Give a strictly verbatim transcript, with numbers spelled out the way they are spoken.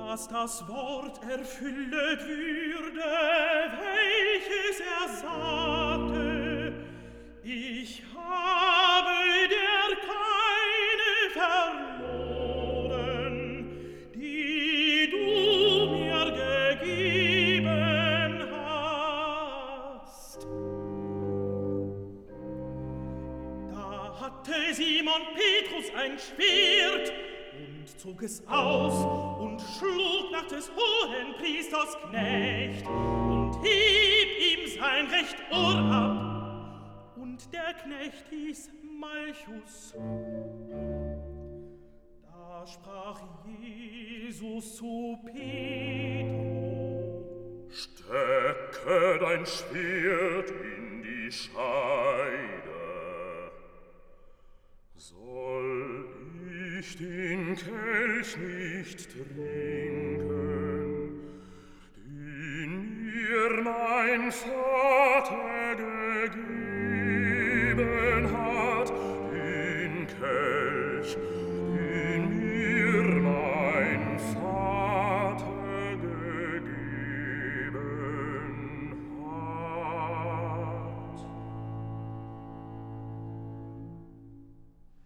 dass das Wort erfüllet würde, welches er sagte. Ich habe dir keine verloren, die du mir gegeben hast. Da hatte Simon Petrus ein Schwert und zog es aus und schlug nach des Hohenpriesters Knecht und hieb ihm sein recht Ohr ab. Und der Knecht hieß Malchus. Da sprach Jesus zu Petrus: Stecke dein Schwert in die Scheide. Soll ich den Kelch nicht trinken, den mir mein Vater gegeben hat, den Kelch,